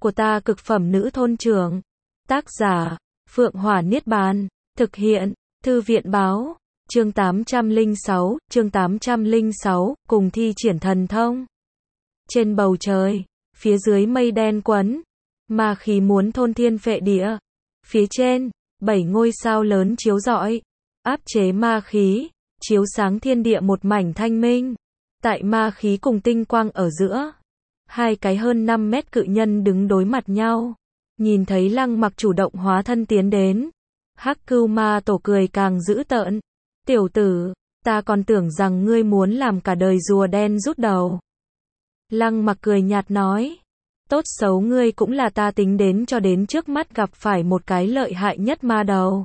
của ta cực phẩm nữ thôn trưởng. Tác giả, Phượng Hỏa Niết Bàn. Thực hiện, Thư viện Báo. Chương 806, cùng thi triển thần thông. Trên bầu trời, phía dưới mây đen quấn, ma khí muốn thôn thiên phệ địa. Phía trên, 7 ngôi sao lớn chiếu rọi, áp chế ma khí, chiếu sáng thiên địa một mảnh thanh minh. Tại ma khí cùng tinh quang ở giữa, hai cái hơn 5 mét cự nhân đứng đối mặt nhau. Nhìn thấy Lăng Mặc chủ động hóa thân tiến đến, Hắc Cưu Ma Tổ cười càng dữ tợn. Tiểu tử, ta còn tưởng rằng ngươi muốn làm cả đời rùa đen rút đầu. Lăng Mặc cười nhạt nói, tốt xấu ngươi cũng là ta tính đến cho đến trước mắt gặp phải một cái lợi hại nhất ma đầu.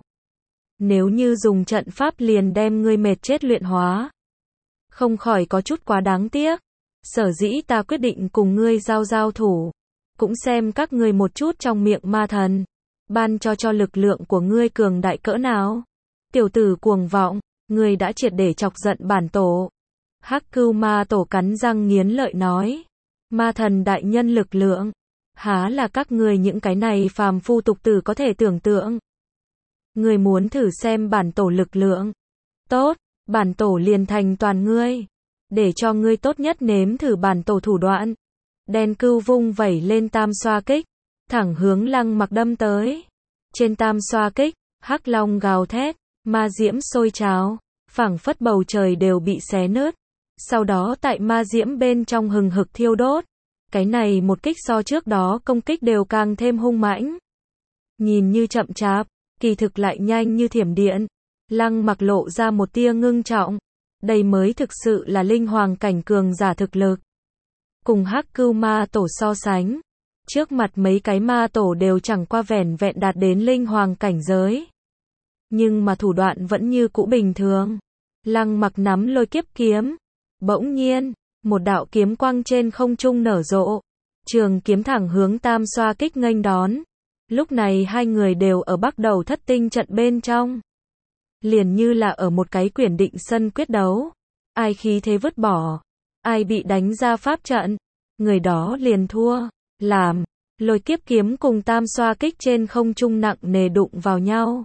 Nếu như dùng trận pháp liền đem ngươi mệt chết luyện hóa, không khỏi có chút quá đáng tiếc. Sở dĩ ta quyết định cùng ngươi giao thủ, cũng xem các ngươi một chút trong miệng ma thần, ban cho lực lượng của ngươi cường đại cỡ nào. Tiểu tử cuồng vọng, ngươi đã triệt để chọc giận bản tổ. Hắc Cưu Ma Tổ cắn răng nghiến lợi nói, ma thần đại nhân lực lượng, há là các ngươi những cái này phàm phu tục tử có thể tưởng tượng. Ngươi muốn thử xem bản tổ lực lượng? Tốt, bản tổ liền thành toàn ngươi, để cho ngươi tốt nhất nếm thử bản tổ thủ đoạn. Đen cưu vung vẩy lên tam xoa kích, thẳng hướng Lăng Mặc đâm tới. Trên tam xoa kích, hắc long gào thét, ma diễm sôi trào, phảng phất bầu trời đều bị xé nứt. Sau đó tại ma diễm bên trong hừng hực thiêu đốt. Cái này một kích so trước đó công kích đều càng thêm hung mãnh. Nhìn như chậm chạp, kỳ thực lại nhanh như thiểm điện. Lăng Mặc lộ ra một tia ngưng trọng. Đây mới thực sự là linh hoàng cảnh cường giả thực lực. Cùng Hắc Cưu Ma Tổ so sánh, trước mặt mấy cái ma tổ đều chẳng qua vẻn vẹn đạt đến linh hoàng cảnh giới. Nhưng mà thủ đoạn vẫn như cũ bình thường. Lăng Mặc nắm lôi kiếp kiếm. Bỗng nhiên, một đạo kiếm quang trên không trung nở rộ. Trường kiếm thẳng hướng tam xoa kích nghênh đón. Lúc này hai người đều ở bắt đầu thất tinh trận bên trong. Liền như là ở một cái quyển định sân quyết đấu. Ai khí thế vứt bỏ, ai bị đánh ra pháp trận, người đó liền thua. Làm, lôi kiếp kiếm cùng tam xoa kích trên không trung nặng nề đụng vào nhau.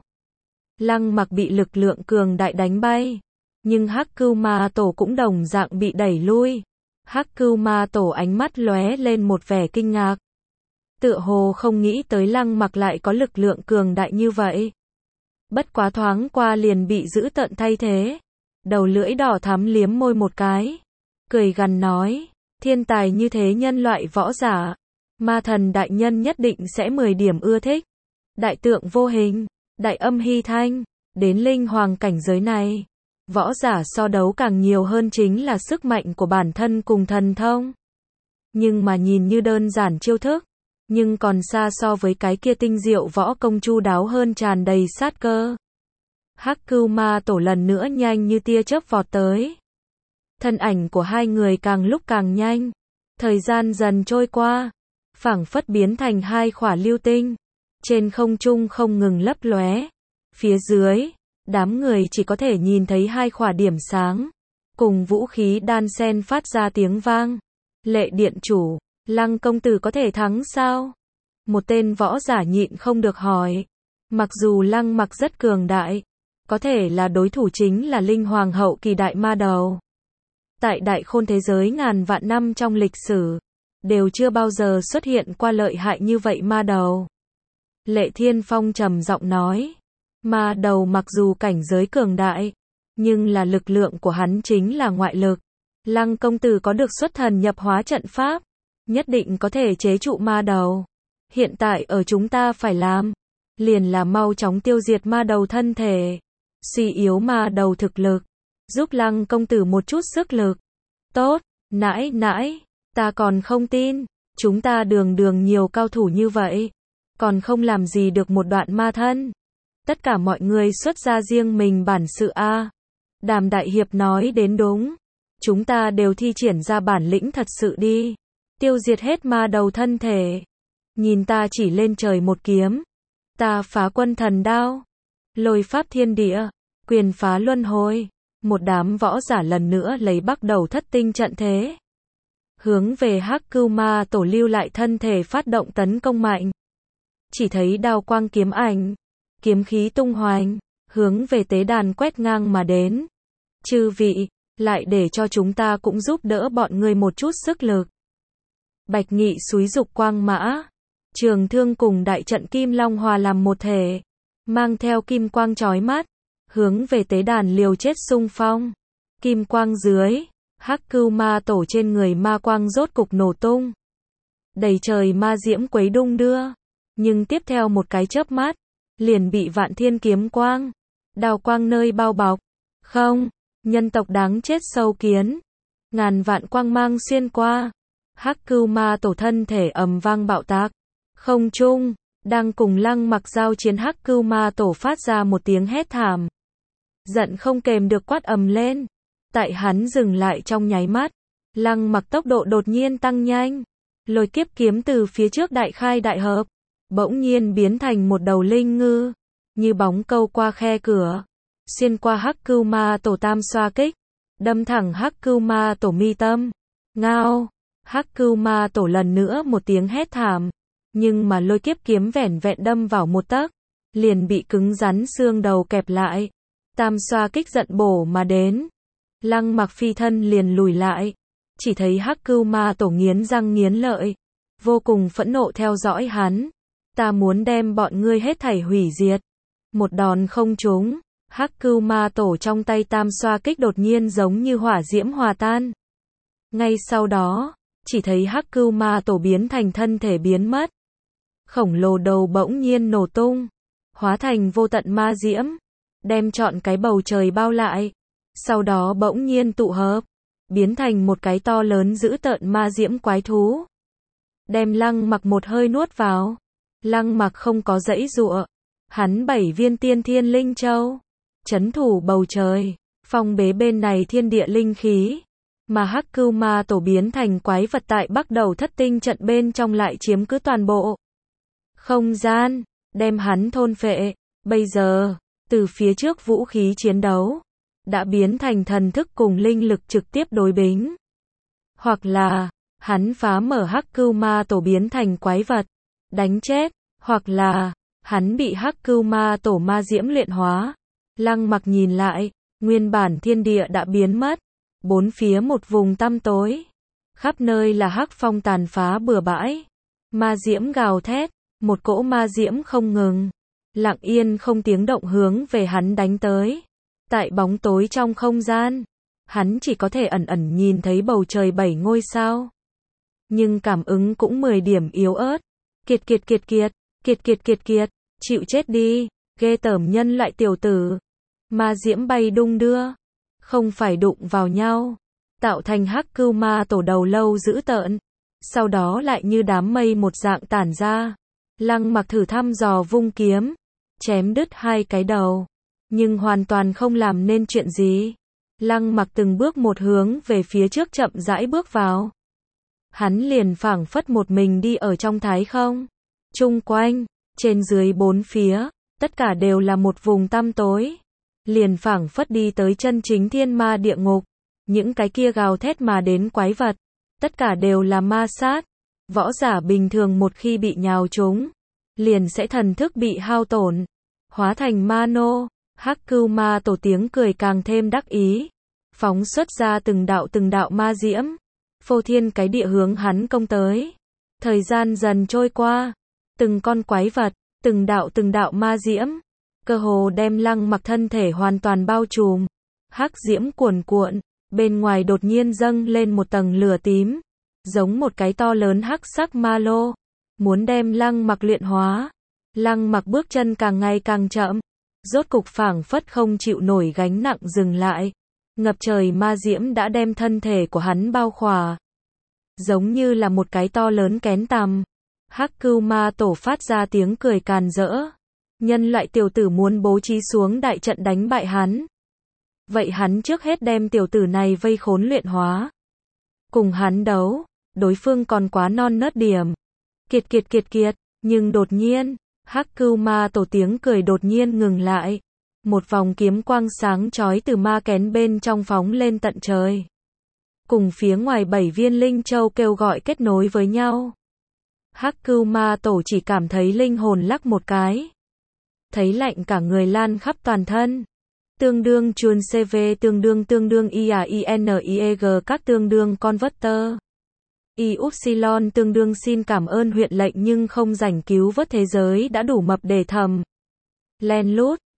Lăng Mặc bị lực lượng cường đại đánh bay. Nhưng Hắc Cưu Ma Tổ cũng đồng dạng bị đẩy lui. Hắc Cưu Ma Tổ ánh mắt lóe lên một vẻ kinh ngạc. Tựa hồ không nghĩ tới Lăng Mặc lại có lực lượng cường đại như vậy. Bất quá thoáng qua liền bị dữ tợn thay thế. Đầu lưỡi đỏ thắm liếm môi một cái, cười gằn nói, thiên tài như thế nhân loại võ giả, ma thần đại nhân nhất định sẽ 10 điểm ưa thích. Đại tượng vô hình, đại âm hy thanh, đến linh hoàng cảnh giới này, võ giả so đấu càng nhiều hơn chính là sức mạnh của bản thân cùng thần thông. Nhưng mà nhìn như đơn giản chiêu thức, nhưng còn xa so với cái kia tinh diệu võ công chu đáo hơn, tràn đầy sát cơ. Hắc Cưu Ma Tổ lần nữa nhanh như tia chớp vọt tới. Thân ảnh của hai người càng lúc càng nhanh. Thời gian dần trôi qua, phảng phất biến thành hai khỏa lưu tinh. Trên không trung không ngừng lấp lóe. Phía dưới, đám người chỉ có thể nhìn thấy hai khỏa điểm sáng. Cùng vũ khí đan sen phát ra tiếng vang. Lệ điện chủ, Lăng công tử có thể thắng sao? Một tên võ giả nhịn không được hỏi. Mặc dù Lăng Mặc rất cường đại, có thể là đối thủ chính là linh hoàng hậu kỳ đại ma đầu. Tại đại khôn thế giới ngàn vạn năm trong lịch sử, đều chưa bao giờ xuất hiện qua lợi hại như vậy ma đầu. Lệ Thiên Phong trầm giọng nói, ma đầu mặc dù cảnh giới cường đại, nhưng là lực lượng của hắn chính là ngoại lực. Lăng công tử có được xuất thần nhập hóa trận pháp, nhất định có thể chế trụ ma đầu. Hiện tại ở chúng ta phải làm, liền là mau chóng tiêu diệt ma đầu thân thể, suy yếu ma đầu thực lực, giúp Lăng công tử một chút sức lực. Tốt, nãi, ta còn không tin, chúng ta đường nhiều cao thủ như vậy, còn không làm gì được một đoạn ma thân. Tất cả mọi người xuất ra riêng mình bản sự a. Đàm đại hiệp nói đến đúng, chúng ta đều thi triển ra bản lĩnh thật sự đi, tiêu diệt hết ma đầu thân thể. Nhìn ta chỉ lên trời một kiếm, ta phá quân thần đao, lôi pháp thiên địa, quyền phá luân hồi. Một đám võ giả lần nữa lấy bắt đầu thất tinh trận thế. hướng về Hắc Cưu Ma Tổ lưu lại thân thể phát động tấn công mạnh. Chỉ thấy đao quang kiếm ảnh, kiếm khí tung hoành, hướng về tế đàn quét ngang mà đến. Chư vị, lại để cho chúng ta cũng giúp đỡ bọn ngươi một chút sức lực. Bạch Nghị xúi dục quang mã, trường thương cùng đại trận kim long hòa làm một thể, mang theo kim quang chói mắt, hướng về tế đàn liều chết xung phong. Kim quang dưới, Hắc Cưu Ma Tổ trên người ma quang rốt cục nổ tung. Đầy trời ma diễm quấy đung đưa, nhưng tiếp theo một cái chớp mắt, liền bị vạn thiên kiếm quang, đao quang nơi bao bọc. Không, nhân tộc đáng chết sâu kiến. Ngàn vạn quang mang xuyên qua, Hắc Cưu Ma Tổ thân thể ầm vang bạo tạc. Không trung, đang cùng Lăng Mặc giao chiến Hắc Cưu Ma Tổ phát ra một tiếng hét thảm. Giận không kềm được quát ầm lên. Tại hắn dừng lại trong nháy mắt, Lăng Mặc tốc độ đột nhiên tăng nhanh. Lôi kiếp kiếm từ phía trước đại khai đại hợp, bỗng nhiên biến thành một đầu linh ngư, như bóng câu qua khe cửa, xuyên qua Hắc Cưu Ma Tổ tam xoa kích, đâm thẳng Hắc Cưu Ma Tổ mi tâm. Ngao, Hắc Cưu Ma Tổ lần nữa một tiếng hét thảm, nhưng mà lôi kiếp kiếm vẻn vẹn đâm vào một tấc, liền bị cứng rắn xương đầu kẹp lại. Tam xoa kích giận bổ mà đến, Lăng Mặc phi thân liền lùi lại, chỉ thấy Hắc Cưu Ma Tổ nghiến răng nghiến lợi, vô cùng phẫn nộ theo dõi hắn. Ta muốn đem bọn ngươi hết thảy hủy diệt. Một đòn không trúng, Hắc Cưu Ma Tổ trong tay tam xoa kích đột nhiên giống như hỏa diễm hòa tan. Ngay sau đó, chỉ thấy Hắc Cưu Ma Tổ biến thành thân thể biến mất. Khổng lồ đầu bỗng nhiên nổ tung, hóa thành vô tận ma diễm, đem trọn cái bầu trời bao lại. Sau đó bỗng nhiên tụ hợp, biến thành một cái to lớn dữ tợn ma diễm quái thú. Đem Lăng Mặc một hơi nuốt vào. Lăng Mặc không có giãy giụa, hắn 7 viên tiên thiên linh châu, trấn thủ bầu trời, phong bế bên này thiên địa linh khí, mà Hắc Cưu Ma Tổ biến thành quái vật tại Bắc Đầu Thất Tinh trận bên trong lại chiếm cứ toàn bộ không gian, đem hắn thôn phệ. Bây giờ, từ phía trước vũ khí chiến đấu, đã biến thành thần thức cùng linh lực trực tiếp đối bính. Hoặc là, hắn phá mở Hắc Cưu Ma Tổ biến thành quái vật, đánh chết, hoặc là, hắn bị Hắc Cưu Ma Tổ ma diễm luyện hóa. Lăng Mặc nhìn lại, nguyên bản thiên địa đã biến mất, bốn phía một vùng tăm tối, khắp nơi là hắc phong tàn phá bừa bãi, ma diễm gào thét, một cỗ ma diễm không ngừng, lặng yên không tiếng động hướng về hắn đánh tới. Tại bóng tối trong không gian, hắn chỉ có thể ẩn ẩn nhìn thấy bầu trời 7 ngôi sao, nhưng cảm ứng cũng 10 điểm yếu ớt. Kiệt, chịu chết đi, ghê tởm nhân loại tiểu tử. Ma diễm bay đung đưa, không phải đụng vào nhau, tạo thành Hắc Cưu Ma Tổ đầu lâu dữ tợn, sau đó lại như đám mây một dạng tản ra. Lăng Mặc thử thăm dò vung kiếm, chém đứt 2 cái đầu, nhưng hoàn toàn không làm nên chuyện gì. Lăng Mặc từng bước một hướng về phía trước chậm rãi bước vào. Hắn liền phảng phất một mình đi ở trong thái không. Chung quanh, trên dưới bốn phía, tất cả đều là một vùng tăm tối. Liền phảng phất đi tới chân chính thiên ma địa ngục. Những cái kia gào thét mà đến quái vật, tất cả đều là ma sát. Võ giả bình thường một khi bị nhào trúng, liền sẽ thần thức bị hao tổn, hóa thành ma nô. Hắc Cưu Ma Tổ tiếng cười càng thêm đắc ý, phóng xuất ra từng đạo ma diễm, phô thiên cái địa hướng hắn công tới. Thời gian dần trôi qua, từng con quái vật, từng đạo ma diễm, cơ hồ đem Lăng Mặc thân thể hoàn toàn bao trùm. Hắc diễm cuồn cuộn, bên ngoài đột nhiên dâng lên một tầng lửa tím, giống một cái to lớn hắc sắc ma lô, muốn đem Lăng Mặc luyện hóa. Lăng Mặc bước chân càng ngày càng chậm, rốt cục phảng phất không chịu nổi gánh nặng dừng lại. Ngập trời ma diễm đã đem thân thể của hắn bao khỏa, giống như là một cái to lớn kén tằm. Hắc Cưu Ma Tổ phát ra tiếng cười càn rỡ. Nhân loại tiểu tử muốn bố trí xuống đại trận đánh bại hắn. Vậy hắn trước hết đem tiểu tử này vây khốn luyện hóa. Cùng hắn đấu, đối phương còn quá non nớt điểm. Kiệt. Nhưng đột nhiên, Hắc Cưu Ma Tổ tiếng cười đột nhiên ngừng lại. Một vòng kiếm quang sáng chói từ ma kén bên trong phóng lên tận trời. cùng phía ngoài 7 viên linh châu kêu gọi kết nối với nhau. Hắc Cưu Ma Tổ chỉ cảm thấy linh hồn lắc một cái. Thấy lạnh cả người lan khắp toàn thân. Tương đương chuồn CV tương đương IAINIEG các tương đương converter. Y-upsilon tương đương xin cảm ơn huyện lệnh nhưng không rảnh cứu vớt thế giới đã đủ mập để thầm. Len lút.